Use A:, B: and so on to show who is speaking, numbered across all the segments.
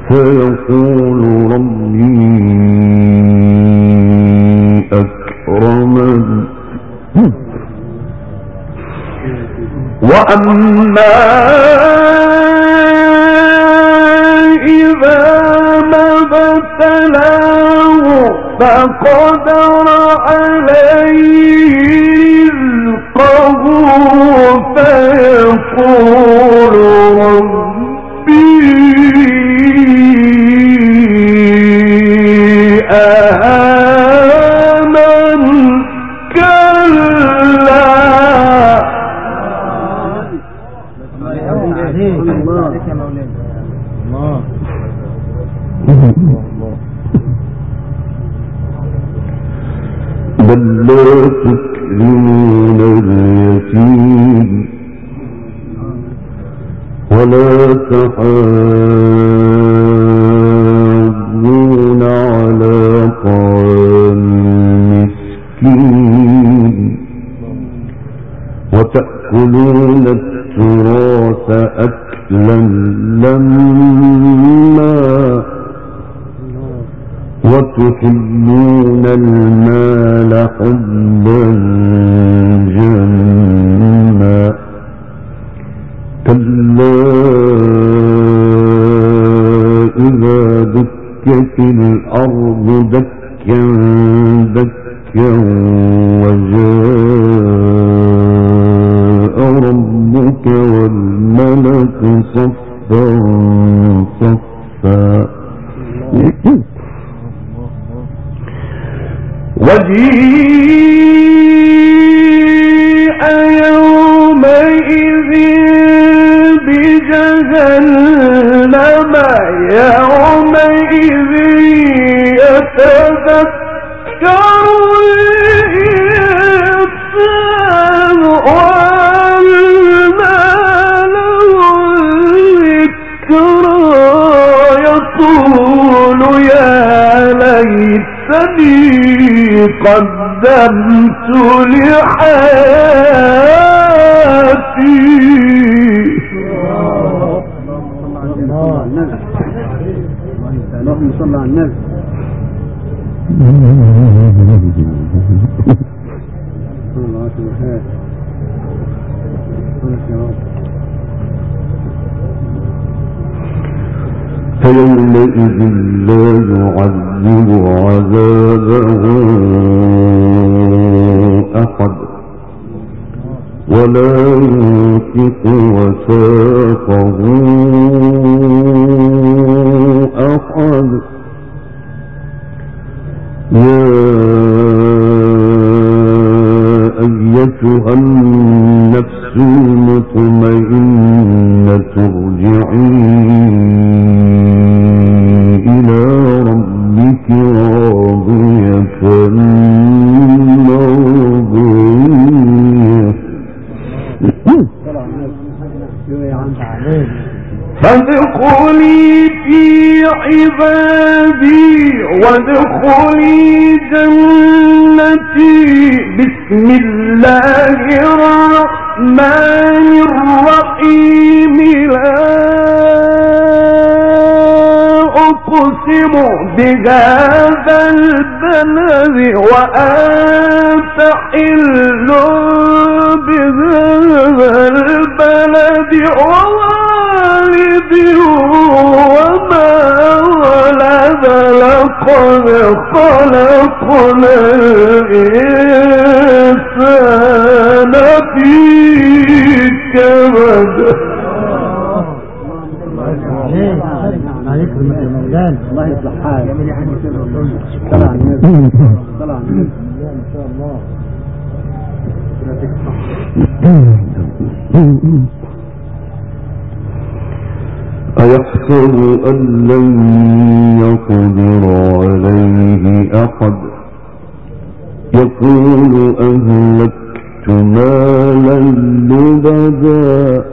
A: فيقول ربي أكرمن. وأما إذا ما ابتلاه فقدر عليه رزقه فيقول ربي أهانن. كلا بل لا تكرمون اليتيم ولا تحاضون على طعام المسكين وتأكلون التراث أكلا لما وتحبون المال حبا جما. كلا إذا دكت الأرض دكا دكا وجاء ربك والملك صفا صفا وجيء يومئذ بجهنم يومئذ يتذكر الإنسان وأنى له الذكرى يقول يا ليتني قدمت لحياتي.
B: اللهم صل على النبي.
A: فيومئذ لا يعذب عذابه أحد ولا يوثق وثاقه أحد. يا أيتها النفس المطمئنة ارجعي إلى ربك راضية مرضية فادخلي في عبادي وادخلي جنتي. بسم الله الرحمن الرحيم. لا أقسم بهذا البلد وأنت حل بهذا البلد ووالد وما ولد. لقد خلقنا الإنسان في كبد.
B: الله يصلح حالك. طلع النبي طلع النبي ان شاء الله.
A: أيحسب أن لن يقدر عليه أحد يقول أهلكت مالا لبدا.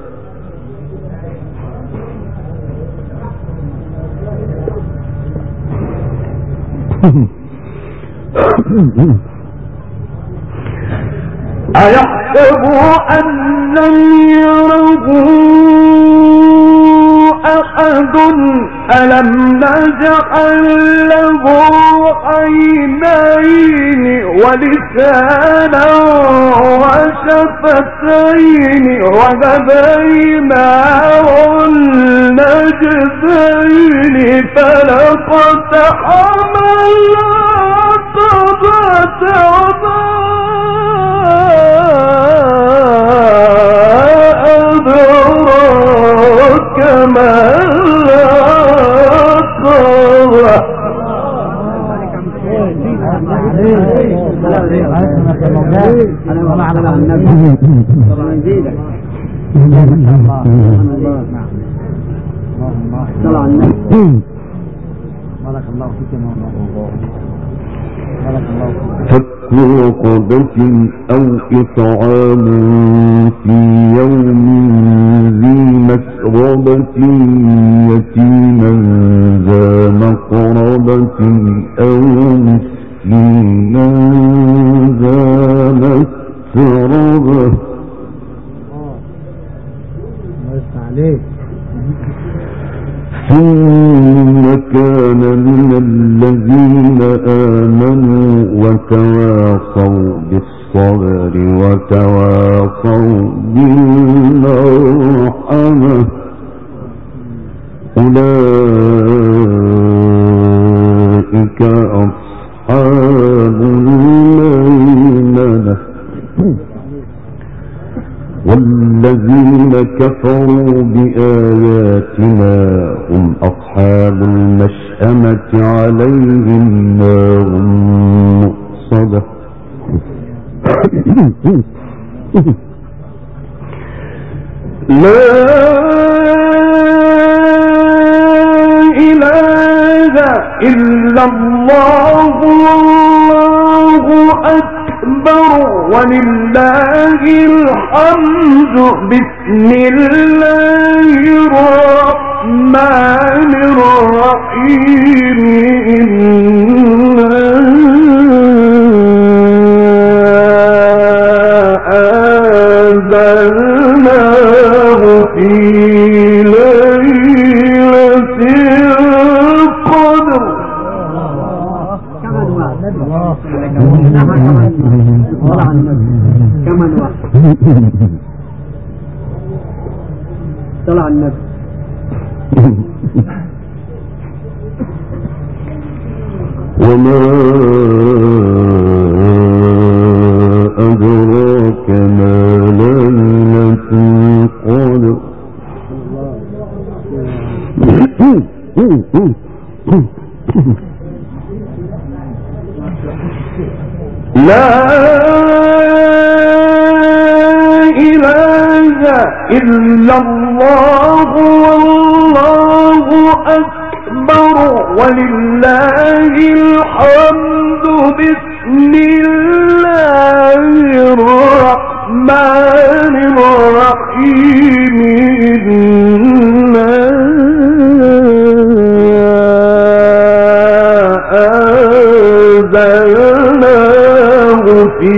A: أيحسب أن لم يره أحد أحد ألم نجعل له عينين ولسانا وشفتين وهديناه النجدين فلقتحم العقبة أدراك ما العقبة فك رقبة أو إطعام في يوم ذي مسغبة يتيما ذا مقربة أو مسكينا ذا مسربة ثم كان من الذين آمنوا وتواصوا بالصبر وتواصوا بالمرحمة أولئك أصحاب الميمنة والذين كفروا بآياتنا هم أصحاب المشأمة عليهم نار مؤصدة لا إله إلا الله والله أكبر ولله الحمد بسم الله الرحمن الرحيم إنا أنزلناه في ليلة القدر
B: كمان واحد طلع النبي
A: وما أدراك ما ليلة القدر لا إله إلا الله والله أكبر ولله الحمد بسم الله الرحمن الرحيم إنا أنزلناه في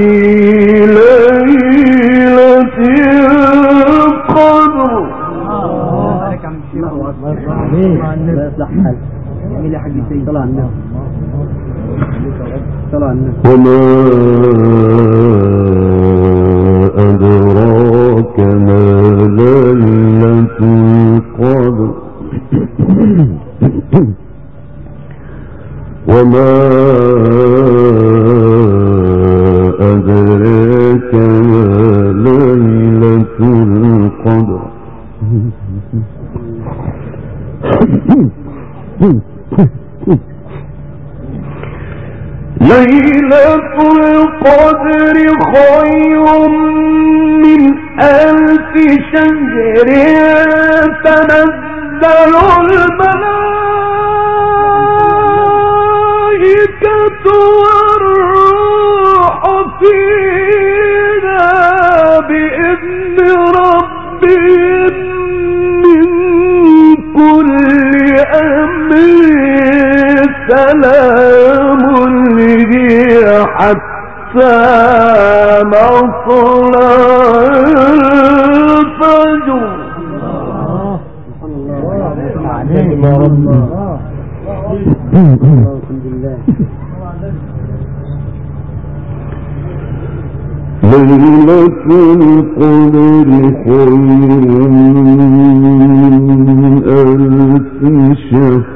A: ليلة القدر وما أدراك ما ليلة القدر وما أدراك ما ليلة القدر ليلة القدر خير من 1000 شهر تنزل الملائكة والروح فيها بإذن ربهم من كل أمر سلام هي حتى مطلع الفجر
B: سلم يا رب. الحمد لله.
A: ليلة القدر خير من ألف شهر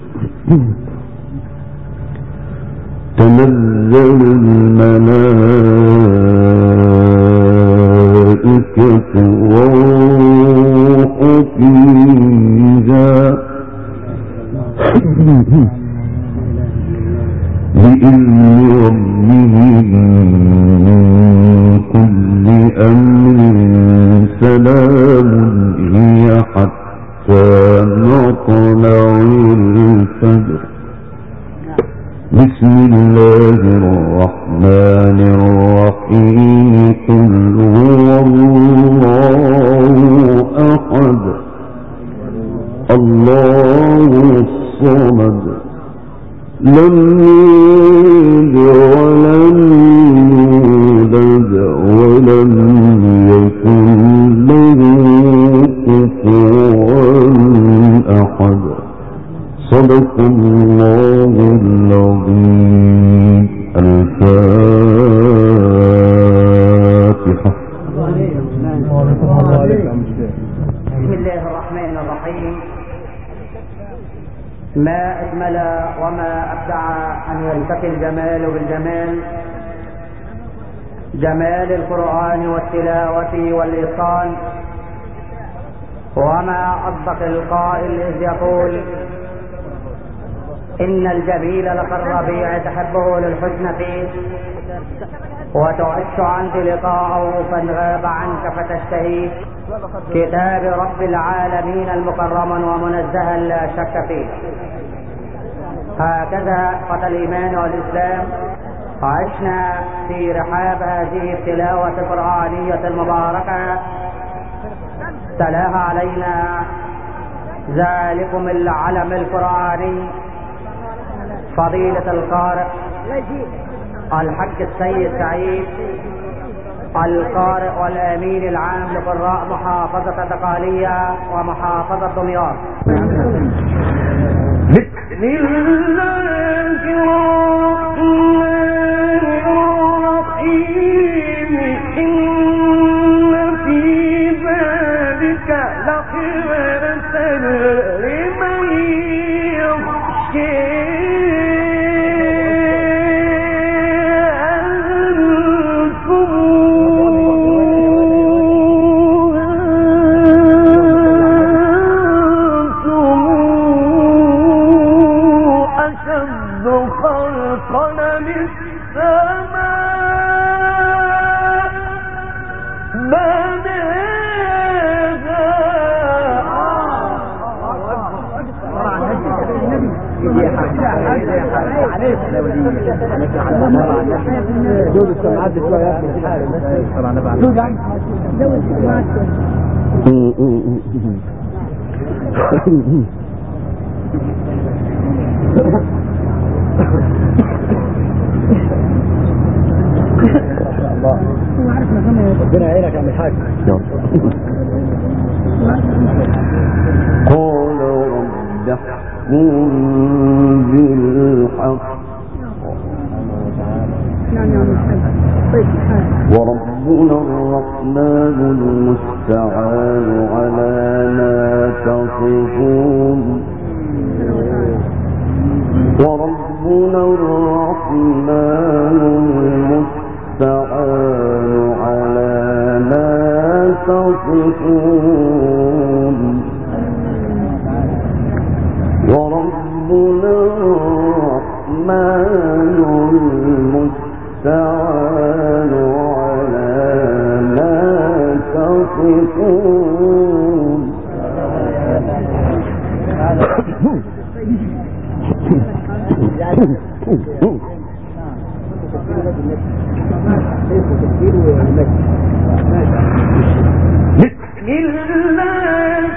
A: تنزل الملائكة والروح فيها بإذن ربهم من كل أمر سلام هي حتى مطلع الفجر. بسم الله الرحمن الرحيم. قل هو الله أحد الله الصمد لم يلد ولم يولد ولم يكن له كفوا أحد. صدق الله العظيم. الفاتحة.
C: بسم الله الرحمن الرحيم. ما أجمل وما أبدع أن يلتقي الجمال بالجمال، جمال القرآن والتلاوة والإتقان. وما أصدق القائل إذ يقول إن الجميل لكالربيع تحبه للحسن فيه وتعش عنك لقاءه فانغاب عنك فتشتهيه. كتاب رب العالمين المكرم ومنزها لا شك فيه. هكذا قد الإيمان والإسلام عشنا في رحاب هذه التلاوة القرآنية المباركة. تلاها علينا ذلكم العلم القرآني فضيلة القارئ الحج السيد سعيد القارئ والأمين العام لقراء محافظة الدقهلية ومحافظة دمياط.
A: بسم الله الرحمن الرحيم. إن في ذلك لعبرة لمن يخشى.
B: دول السمعات شوية يا ابني الحال طبعا بعد ربنا يعينك يا عم الحاج.
A: قال رب احكم بالحق وربنا الرحمن المستعان على ما تصفون. وربنا الرحمن المستعان على ما تصفون. وربنا الرحمن المستعان على ما تصفون. بسم الله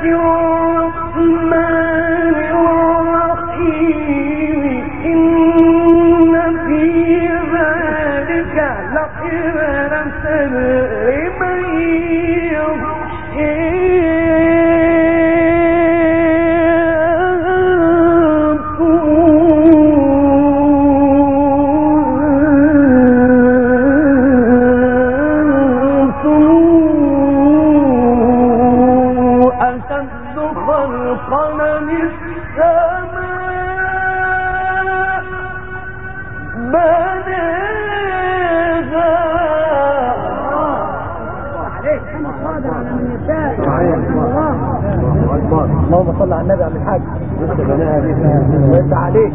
A: الرحمن الرحيم. إن في ذلك لعبرة لمن يخشى. أشد خلقا من السماء بناها
B: اللهم صل على النبي عم الحاج وانت عليك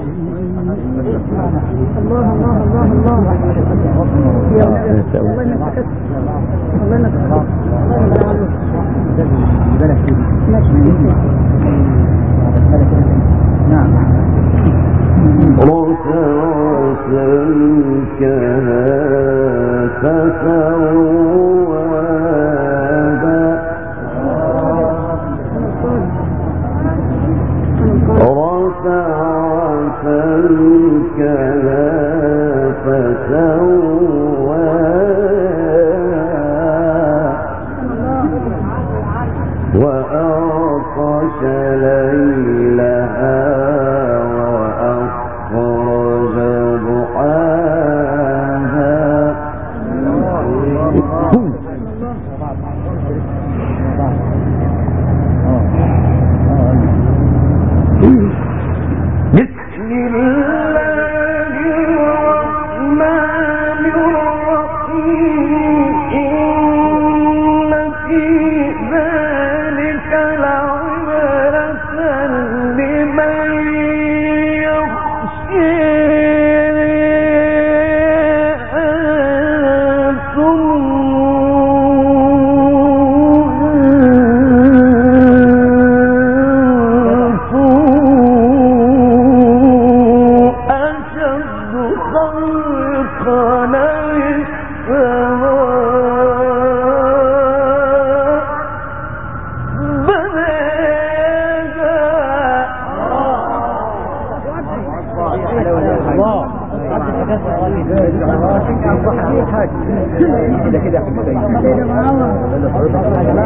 B: الله الله الله الله يا الله انك الله انك نعم
A: وأغطش ليلها وأخرج ضحاها بسم الله الرحمن الرحيم إن في ذلك لعبرة لمن يخشى
B: كده كده